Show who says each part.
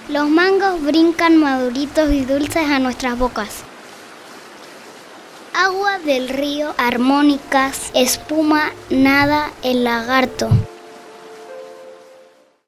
Speaker 1: Los mangos brincan maduritos y dulces a nuestras bocas. Agua del río, armónicas, espuma, nada el lagarto.